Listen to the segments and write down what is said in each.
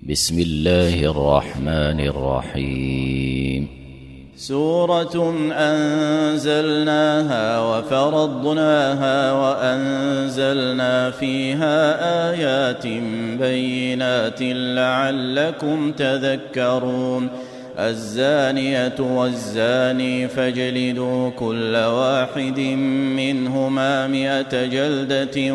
بسم الله الرحمن الرحيم. سورة أنزلناها وفرضناها وأنزلنا فيها آيات بينات لعلكم تذكرون. الزانية والزاني فاجلدوا كل واحد منهما 100 جلدة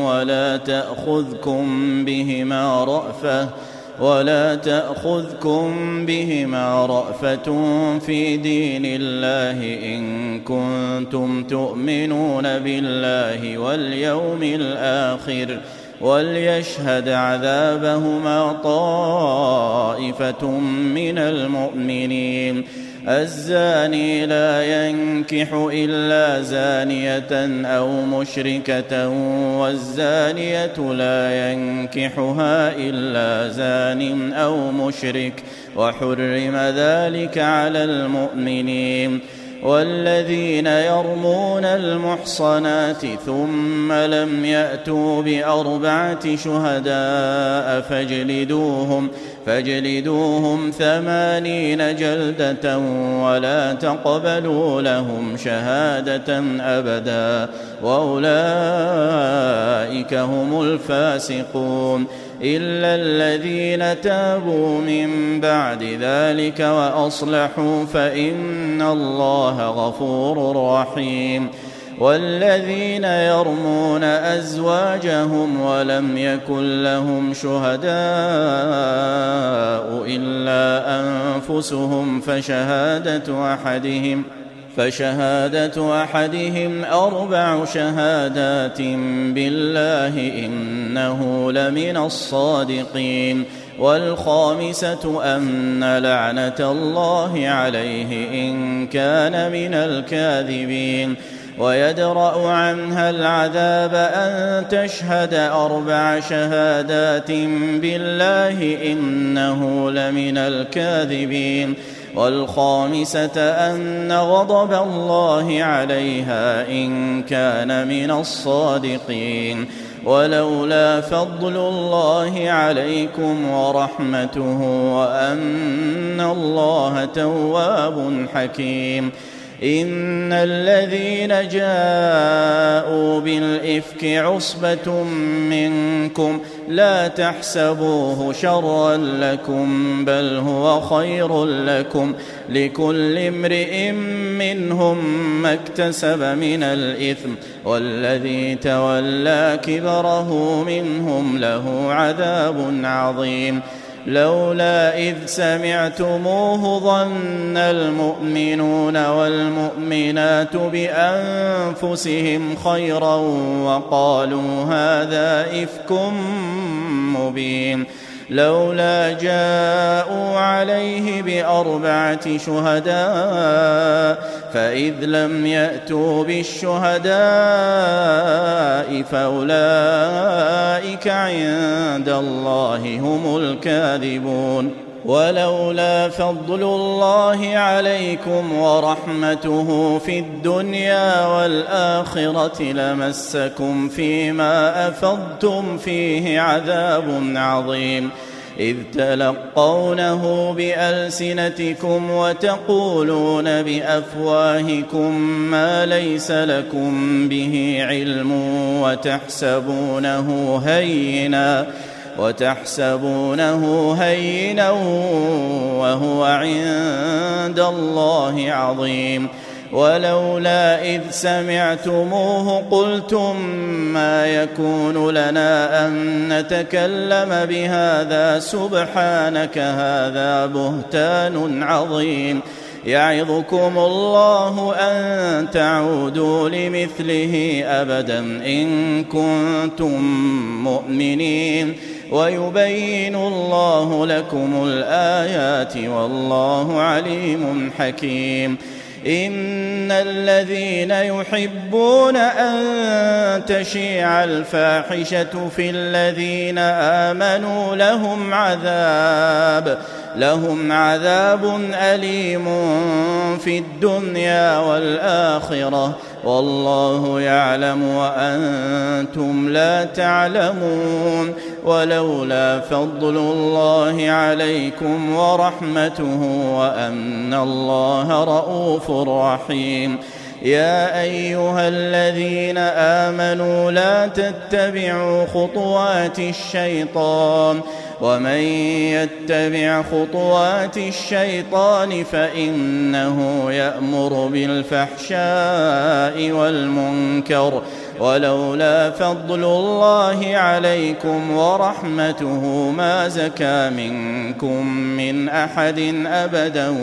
ولا تأخذكم بهما رأفة في دين الله إن كنتم تؤمنون بالله واليوم الآخر، وليشهد عذابهما طائفة من المؤمنين. الزاني لا ينكح إلا زانية أو مشركة، والزانية لا ينكحها إلا زان أو مشرك، وحرم ذلك على المؤمنين. والذين يرمون المحصنات ثم لم يأتوا ب4 شهداء فاجلدوهم 80 جلدة ولا تقبلوا لهم شهادة أبدا، وأولئك هم الفاسقون، إلا الذين تابوا من بعد ذلك وأصلحوا فإن الله غفور رحيم. والذين يرمون أزواجهم ولم يكن لهم شهداء إلا أنفسهم فشهادة أحدهم 4 شهادات بالله إنه لمن الصادقين. والخامسة أن لعنة الله عليه إن كان من الكاذبين. ويدرأ عنها العذاب أن تشهد 4 شهادات بالله إنه لمن الكاذبين. والخامسة أن غضب الله عليها إن كان من الصادقين. ولولا فضل الله عليكم ورحمته وأن الله تواب حكيم. إن الذين جاءوا بالإفك عصبة منكم لا تحسبوه شرا لكم بل هو خير لكم، لكل امرئ منهم ما اكتسب من الإثم، والذي تولى كبره منهم له عذاب عظيم. لولا إذ سمعتموه ظن المؤمنون والمؤمنات بأنفسهم خيرا وقالوا هذا إفك مبين. لولا جاءوا عليه ب4 شهداء فإذ لم يأتوا بالشهداء فأولئك عند الله هم الكاذبون. ولولا فضل الله عليكم ورحمته في الدنيا والآخرة لمسكم فيما أفضتم فيه عذاب عظيم، إذ تلقونه بألسنتكم وتقولون بأفواهكم ما ليس لكم به علم وتحسبونه هينا وهو عند الله عظيم. ولولا إذ سمعتموه قلتم ما يكون لنا أن نتكلم بهذا سبحانك هذا بهتان عظيم. يعظكم الله أن تعودوا لمثله أبدا إن كنتم مؤمنين، ويبين الله لكم الآيات والله عليم حكيم. إن الذين يحبون أن تشيع الفاحشة في الذين آمنوا لهم عذاب أليم في الدنيا والآخرة والله يعلم وأنتم لا تعلمون ولولا فضل الله عليكم ورحمته وأن الله رؤوف رحيم يا أيها الذين آمنوا لا تتبعوا خطوات الشيطان ومن يتبع خطوات الشيطان فإنه يأمر بالفحشاء والمنكر ولولا فضل الله عليكم ورحمته ما زكى منكم من أحد أبدا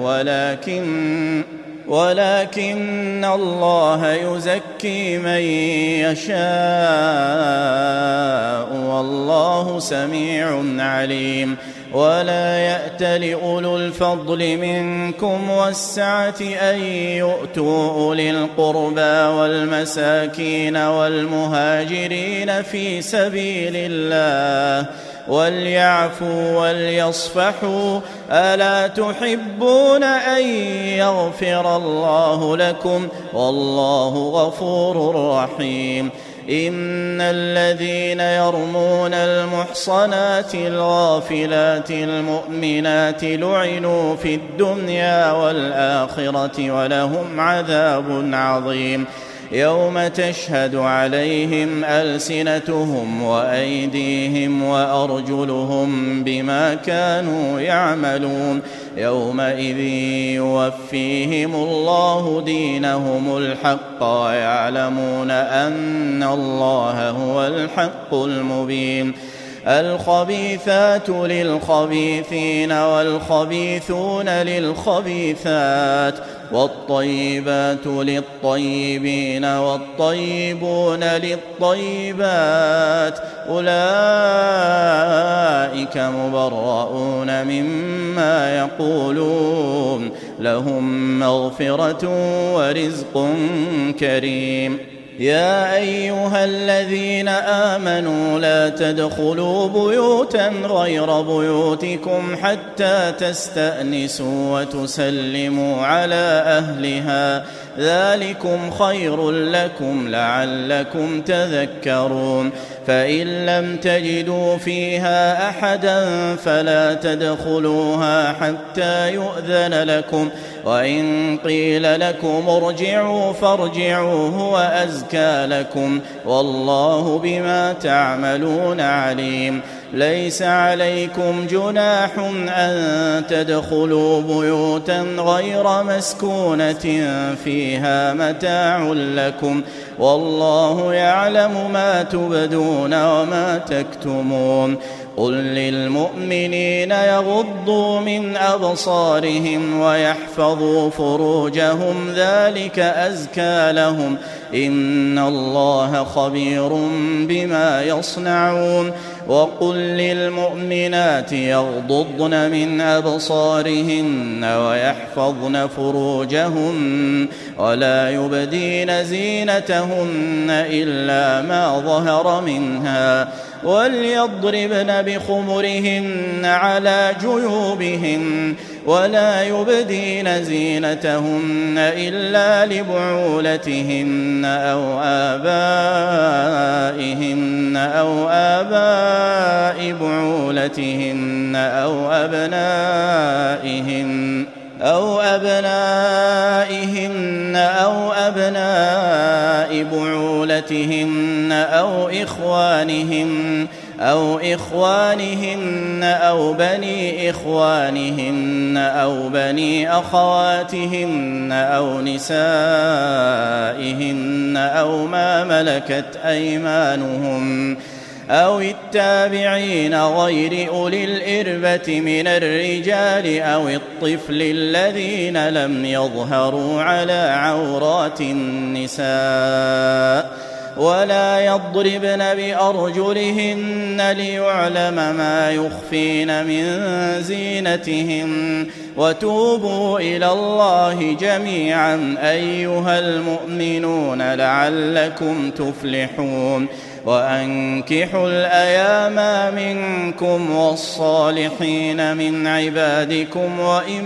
ولكن الله يزكي من يشاء والله سميع عليم ولا يأت لأولو الفضل منكم والسعة أن يؤتوا أولي القربى والمساكين والمهاجرين في سبيل الله وليعفوا وليصفحوا ألا تحبون أن يغفر الله لكم والله غفور رحيم إن الذين يرمون المحصنات الغافلات المؤمنات لعنوا في الدنيا والآخرة ولهم عذاب عظيم يوم تشهد عليهم ألسنتهم وأيديهم وأرجلهم بما كانوا يعملون يومئذ يوفيهم الله دينهم الحق ويعلمون أن الله هو الحق المبين الخبيثات للخبيثين والخبيثون للخبيثات والطيبات للطيبين والطيبون للطيبات أولئك مبرؤون مما يقولون لهم مغفرة ورزق كريم يا أيها الذين آمنوا لا تدخلوا بيوتا غير بيوتكم حتى تستأنسوا وتسلموا على أهلها ذلكم خير لكم لعلكم تذكرون فإن لم تجدوا فيها أحدا فلا تدخلوها حتى يؤذن لكم وإن قيل لكم ارجعوا فارجعوا هو أزكى لكم والله بما تعملون عليم ليس عليكم جناح أن تدخلوا بيوتا غير مسكونة فيها متاع لكم والله يعلم ما تبدون وما تكتمون قل للمؤمنين يغضوا من أبصارهم ويحفظوا فروجهم ذلك أزكى لهم إن الله خبير بما يصنعون وقل للمؤمنات يغضضن من أبصارهن ويحفظن فروجهن ولا يبدين زينتهن إلا ما ظهر منها وليضربن بخمرهن على جيوبهن ولا يبدين زينتهن إلا لبعولتهن أو آباء بعولتهن أو أبنائهن أو أبناء بعولتهن أو إخوانهن أو بني إخوانهن أو بني أخواتهن أو نسائهن أو ما ملكت أيمانهم أو التابعين غير أولي الإربة من الرجال أو الطفل الذين لم يظهروا على عورات النساء ولا يضربن بأرجلهن ليعلم ما يخفين من زينتهن وتوبوا إلى الله جميعا أيها المؤمنون لعلكم تفلحون وأنكحوا الأيام منكم والصالحين من عبادكم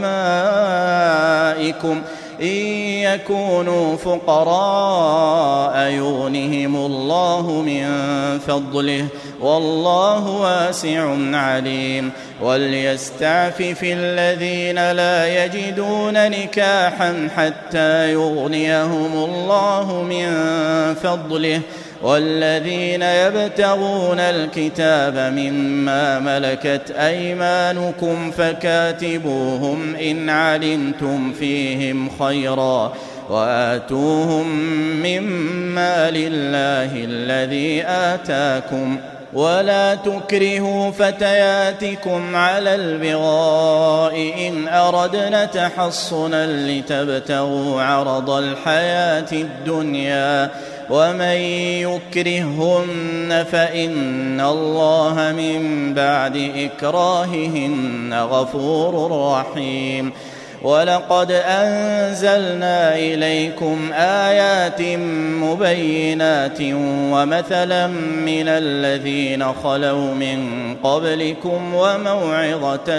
وإمائكم إن يكونوا فقراء يغنهم الله من فضله والله واسع عليم وليستعفف الذين لا يجدون نكاحا حتى يغنيهم الله من فضله والذين يبتغون الكتاب مما ملكت أيمانكم فكاتبوهم إن علمتم فيهم خيرا وآتوهم مما لله الذي آتاكم ولا تكرهوا فتياتكم على البغاء إن أردنا تحصنا لتبتغوا عرض الحياة الدنيا ومن يكرههن فإن الله من بعد إكراههن غفور رحيم ولقد أنزلنا إليكم آيات مبينات ومثلا من الذين خلوا من قبلكم وموعظة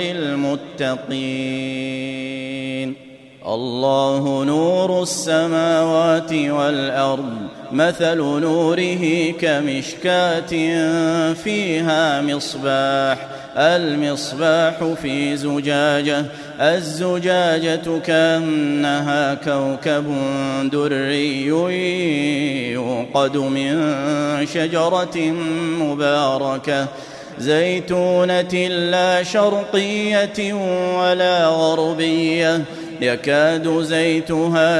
للمتقين الله نور السماوات والأرض مثل نوره كمشكاة فيها مصباح المصباح في زجاجة الزجاجة كأنها كوكب دري يوقد من شجرة مباركة زيتونة لا شرقية ولا غربية يكاد زيتها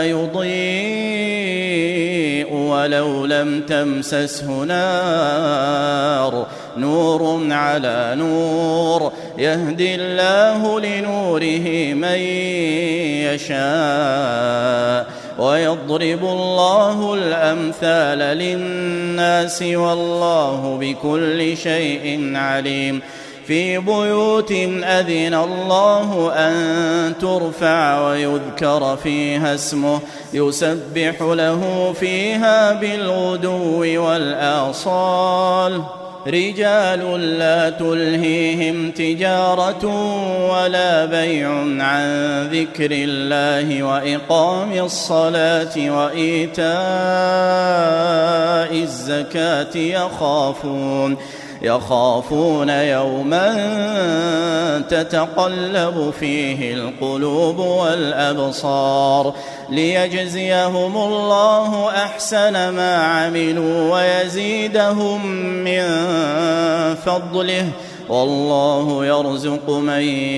يضيء ولو لم تمسسه نار نور على نور يهدي الله لنوره من يشاء ويضرب الله الأمثال للناس والله بكل شيء عليم في بيوت أذن الله أن ترفع ويذكر فيها اسمه يسبح له فيها بالغدو والآصال رجال لا تلهيهم تجارة ولا بيع عن ذكر الله وإقام الصلاة وإيتاء الزكاة يخافون يوما تتقلب فيه القلوب والأبصار ليجزيهم الله أحسن ما عملوا ويزيدهم من فضله والله يرزق من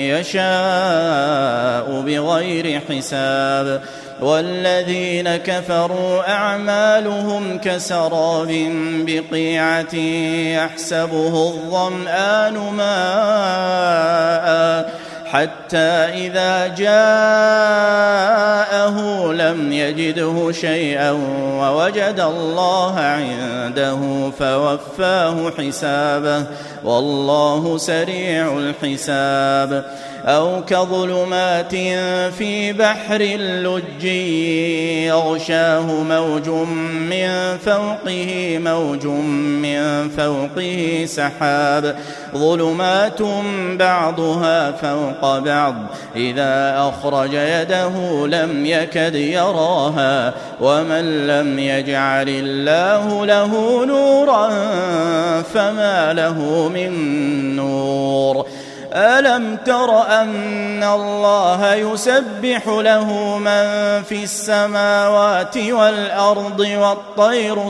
يشاء بغير حساب والذين كفروا أعمالهم كسراب بقيعة يحسبه الظمآن ماء حتى إذا جاءه لم يجده شيئا ووجد الله عنده فوفاه حسابه والله سريع الحساب أو كظلمات في بحر اللج يغشاه موج من فوقه سحاب ظلمات بعضها فوق بعض إذا أخرج يده لم يكد يراها ومن لم يجعل الله له نورا فما له من نور ألم تر أن الله يسبح له من في السماوات والأرض والطير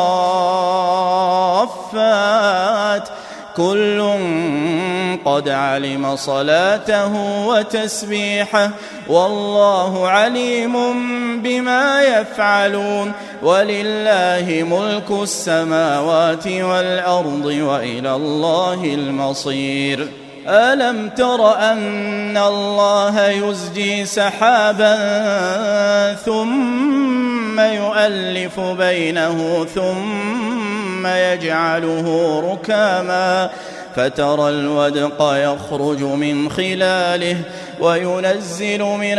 صافات كل قد علم صلاته وتسبيحه والله عليم بما يفعلون ولله ملك السماوات والأرض وإلى الله المصير ألم تر أن الله يزجي سحابا ثم ثم يؤلف بينه ثم يجعله ركاما فترى الودق يخرج من خلاله وينزل من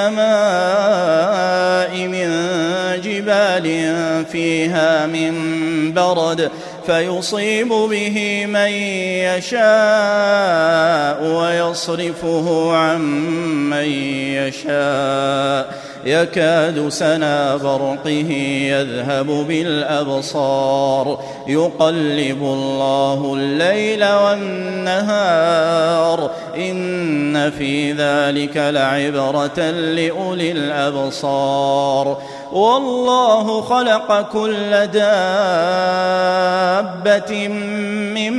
السماء من جبال فيها من برد فيصيب به من يشاء ويصرفه عن من يشاء يكاد سنا برقه يذهب بالأبصار يقلب الله الليل والنهار إن في ذلك لعبرة لأولي الأبصار والله خلق كل دابة من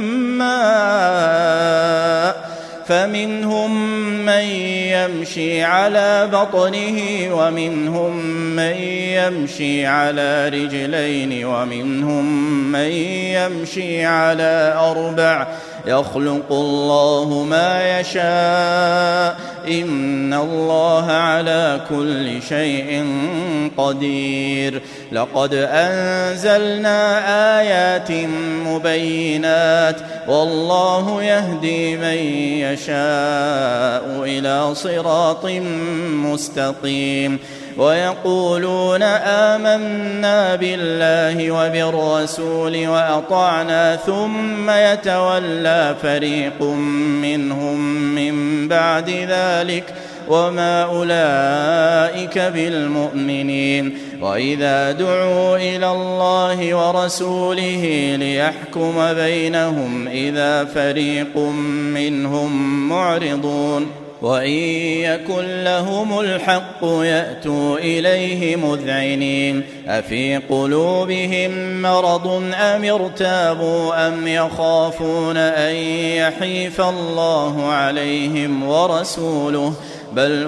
ماء فمنهم من يمشي على بطنه ومنهم من يمشي على رجلين ومنهم من يمشي على أربع يخلق الله ما يشاء إن الله على كل شيء قدير لقد أنزلنا آيات مبينات والله يهدي من يشاء إلى صراط مستقيم ويقولون آمنا بالله وبالرسول وأطعنا ثم يتولى فريق منهم من بعد ذلك وما أولئك بالمؤمنين وإذا دعوا إلى الله ورسوله ليحكم بينهم إذا فريق منهم معرضون وإن يكن لهم الحق يأتوا إليه مذعنين أفي قلوبهم مرض أم ارتابوا أم يخافون أن يحيف الله عليهم ورسوله بل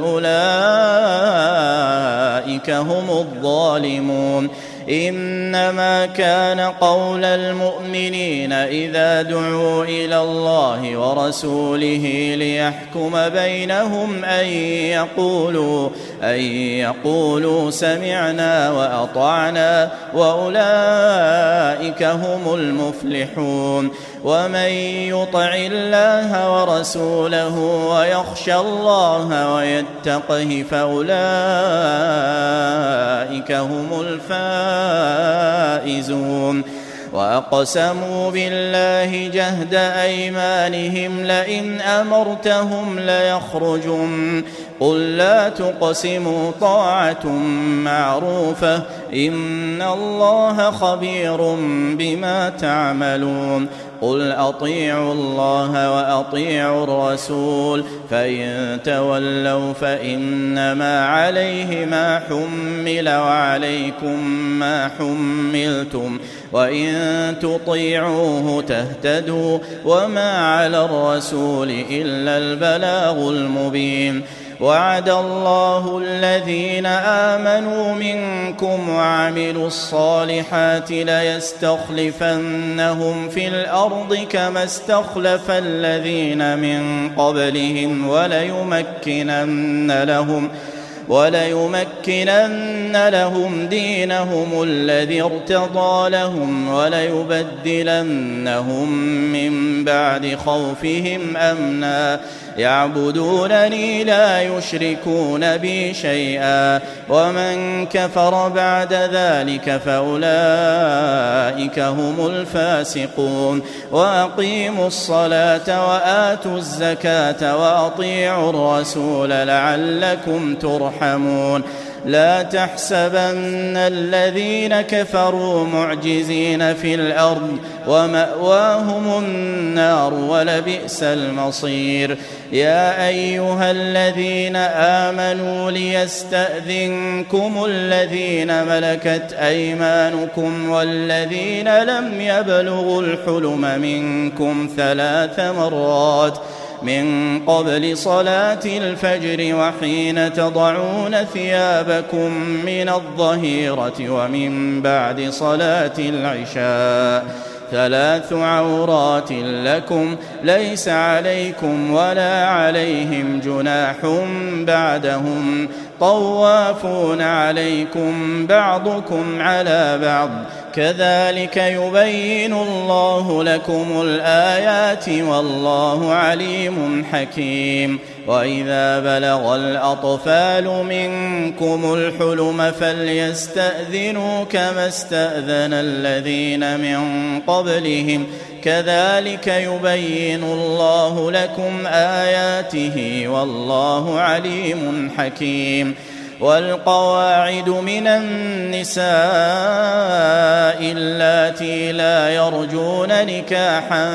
أولئك هم الظالمون إنما كان قول المؤمنين إذا دعوا إلى الله ورسوله ليحكم بينهم أن يقولوا سمعنا وأطعنا وأولئك هم المفلحون ومن يطع الله ورسوله ويخشى الله ويتقه فأولئك هم الفائزون وأقسموا بالله جهد أيمانهم لئن أمرتهم ليخرجن قل لا تقسموا طاعة معروفة إن الله خبير بما تعملون قل أطيعوا الله وأطيعوا الرسول فإن تولوا فإنما عليه ما حمل وعليكم ما حملتم وإن تطيعوه تهتدوا وما على الرسول إلا البلاغ المبين وعد الله الذين آمنوا منكم وعملوا الصالحات ليستخلفنهم في الأرض كما استخلف الذين من قبلهم وليمكنن لهم دينهم الذي ارتضى لهم وليبدلنهم من بعد خوفهم أمنا يعبدونني لا يشركون بي شيئا ومن كفر بعد ذلك فأولئك هم الفاسقون وأقيموا الصلاة وآتوا الزكاة وأطيعوا الرسول لعلكم ترحمون لا تحسبن الذين كفروا معجزين في الأرض ومأواهم النار ولبئس المصير يا أيها الذين آمنوا ليستأذنكم الذين ملكت أيمانكم والذين لم يبلغوا الحلم منكم 3 مرات من قبل صلاة الفجر وحين تضعون ثيابكم من الظهيرة ومن بعد صلاة العشاء 3 عورات لكم ليس عليكم ولا عليهم جناح بعدهم طوافون عليكم بعضكم على بعض كذلك يبين الله لكم الآيات والله عليم حكيم. وإذا بلغ الأطفال منكم الحلم فليستأذنوا كما استأذن الذين من قبلهم كذلك يبين الله لكم آياته والله عليم حكيم. والقواعد من النساء اللاتي لا يرجون نكاحا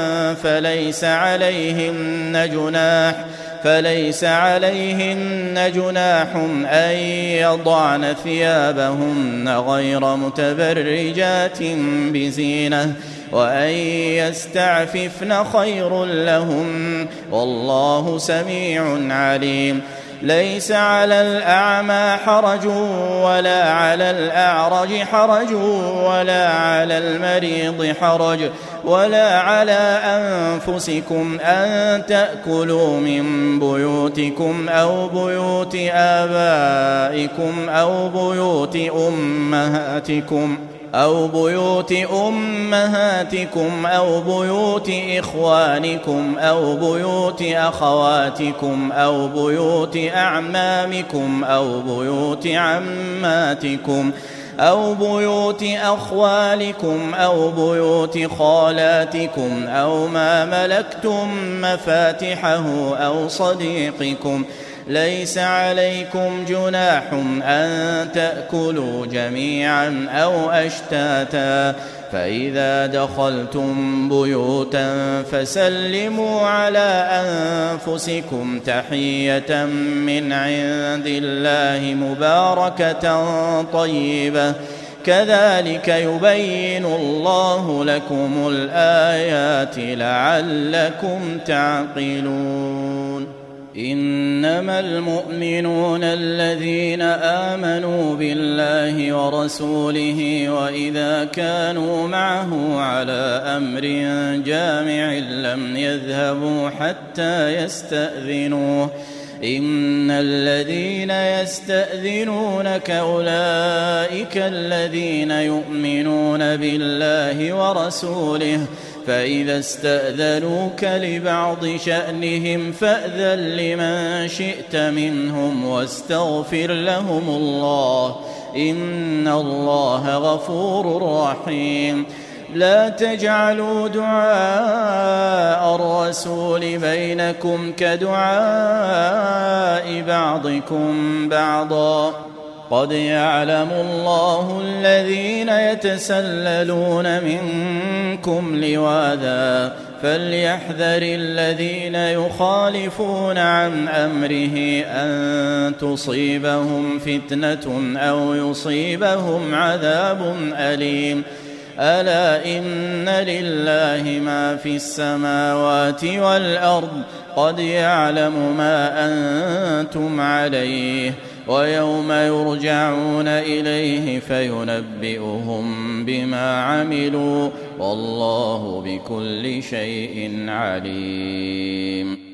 فليس عليهن جناح أن يضعن ثيابهن غير متبرجات بزينة وأن يستعففن خير لهم والله سميع عليم. ليس على الأعمى حرج ولا على الأعرج حرج ولا على المريض حرج ولا على أنفسكم أن تأكلوا من بيوتكم أو بيوت آبائكم أو بيوت أمهاتكم أو بيوت إخوانكم أو بيوت أخواتكم أو بيوت أعمامكم أو بيوت عماتكم أو بيوت أخوالكم أو بيوت خالاتكم أو ما ملكتم مفاتحه أو صديقكم. ليس عليكم جناح أن تأكلوا جميعا أو أشتاتا فإذا دخلتم بيوتا فسلموا على أنفسكم تحية من عند الله مباركة طيبة كذلك يبين الله لكم الآيات لعلكم تعقلون. إنما المؤمنون الذين آمنوا بالله ورسوله وإذا كانوا معه على أمر جامع لم يذهبوا حتى يستأذنوه إن الذين يستأذنونك أولئك الذين يؤمنون بالله ورسوله فإذا استأذنوك لبعض شأنهم فأذن لمن شئت منهم واستغفر لهم الله إن الله غفور رحيم. لا تجعلوا دعاء الرسول بينكم كدعاء بعضكم بعضا قد يعلم الله الذين يتسللون منكم لواذا فليحذر الذين يخالفون عن أمره أن تصيبهم فتنة أو يصيبهم عذاب أليم. ألا إن لله ما في السماوات والأرض قد يعلم ما أنتم عليه ويوم يرجعون إليه فينبئهم بما عملوا والله بكل شيء عليم.